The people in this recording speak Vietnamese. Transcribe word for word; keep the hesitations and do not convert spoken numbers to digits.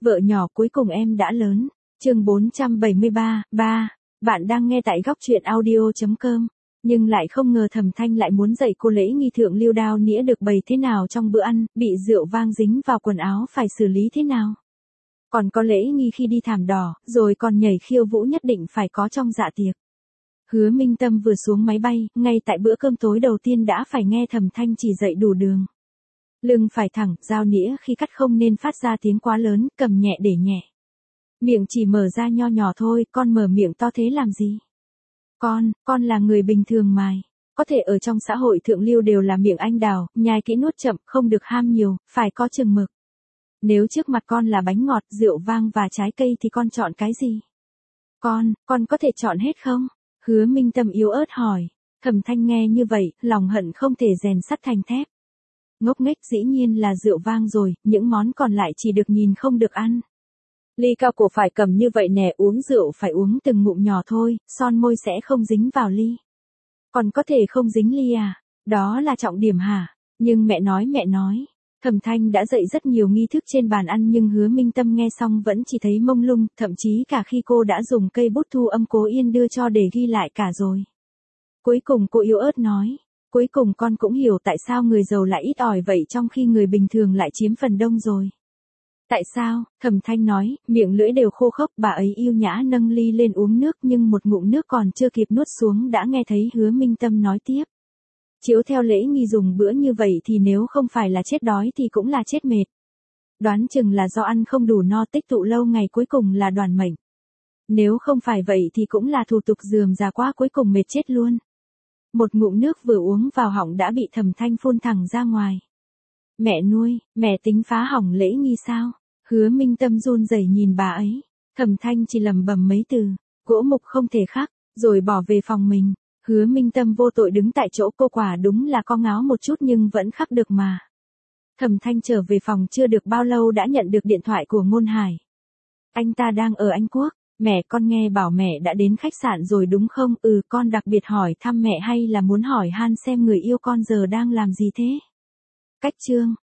Vợ nhỏ cuối cùng em đã lớn. Chương bốn trăm bảy mươi ba, ba. Bạn đang nghe tại góc truyện audio chấm com. Nhưng lại không ngờ Thẩm Thanh lại muốn dạy cô lễ nghi thượng lưu đao nĩa được bày thế nào trong bữa ăn, bị rượu vang dính vào quần áo phải xử lý thế nào. Còn có lễ nghi khi đi thảm đỏ, rồi còn nhảy khiêu vũ nhất định phải có trong dạ tiệc. Hứa Minh Tâm vừa xuống máy bay, ngay tại bữa cơm tối đầu tiên đã phải nghe Thẩm Thanh chỉ dạy đủ đường. Lưng phải thẳng, dao nĩa khi cắt không nên phát ra tiếng quá lớn, cầm nhẹ để nhẹ. Miệng chỉ mở ra nho nhỏ thôi, con mở miệng to thế làm gì? Con, con là người bình thường mài. Có thể ở trong xã hội thượng lưu đều là miệng anh đào, nhai kỹ nuốt chậm, không được ham nhiều, phải có chừng mực. Nếu trước mặt con là bánh ngọt, rượu vang và trái cây thì con chọn cái gì? Con, con có thể chọn hết không? Hứa Minh Tâm yếu ớt hỏi. Thẩm Thanh nghe như vậy, lòng hận không thể rèn sắt thành thép. Ngốc nghếch dĩ nhiên là rượu vang rồi, những món còn lại chỉ được nhìn không được ăn. Ly cao cổ phải cầm như vậy nè, uống rượu phải uống từng ngụm nhỏ thôi, son môi sẽ không dính vào ly. Còn có thể không dính ly à? Đó là trọng điểm hả? Nhưng mẹ nói mẹ nói. Thẩm Thanh đã dạy rất nhiều nghi thức trên bàn ăn nhưng Hứa Minh Tâm nghe xong vẫn chỉ thấy mông lung, thậm chí cả khi cô đã dùng cây bút thu âm Cố Yên đưa cho để ghi lại cả rồi. Cuối cùng cô yếu ớt nói. Cuối cùng con cũng hiểu tại sao người giàu lại ít ỏi vậy trong khi người bình thường lại chiếm phần đông rồi. Tại sao? Thẩm Thanh nói, miệng lưỡi đều khô khốc, bà ấy yêu nhã nâng ly lên uống nước nhưng một ngụm nước còn chưa kịp nuốt xuống đã nghe thấy Hứa Minh Tâm nói tiếp. Chiếu theo lễ nghi dùng bữa như vậy thì nếu không phải là chết đói thì cũng là chết mệt. Đoán chừng là do ăn không đủ no tích tụ lâu ngày cuối cùng là đoàn mệnh. Nếu không phải vậy thì cũng là thủ tục rườm rà quá cuối cùng mệt chết luôn. Một ngụm nước vừa uống vào họng đã bị Thẩm Thanh phun thẳng ra ngoài. Mẹ nuôi, mẹ tính phá hỏng lễ nghi sao? Hứa Minh Tâm run rẩy nhìn bà ấy. Thẩm Thanh chỉ lẩm bẩm mấy từ, gỗ mục không thể khắc, rồi bỏ về phòng mình. Hứa Minh Tâm vô tội đứng tại chỗ, cô quả đúng là có ngáo một chút nhưng vẫn khắc được mà. Thẩm Thanh trở về phòng chưa được bao lâu đã nhận được điện thoại của Ngôn Hải. Anh ta đang ở Anh Quốc. Mẹ, con nghe bảo mẹ đã đến khách sạn rồi đúng không? Ừ, con đặc biệt hỏi thăm mẹ hay là muốn hỏi han xem người yêu con giờ đang làm gì thế? Cách chương.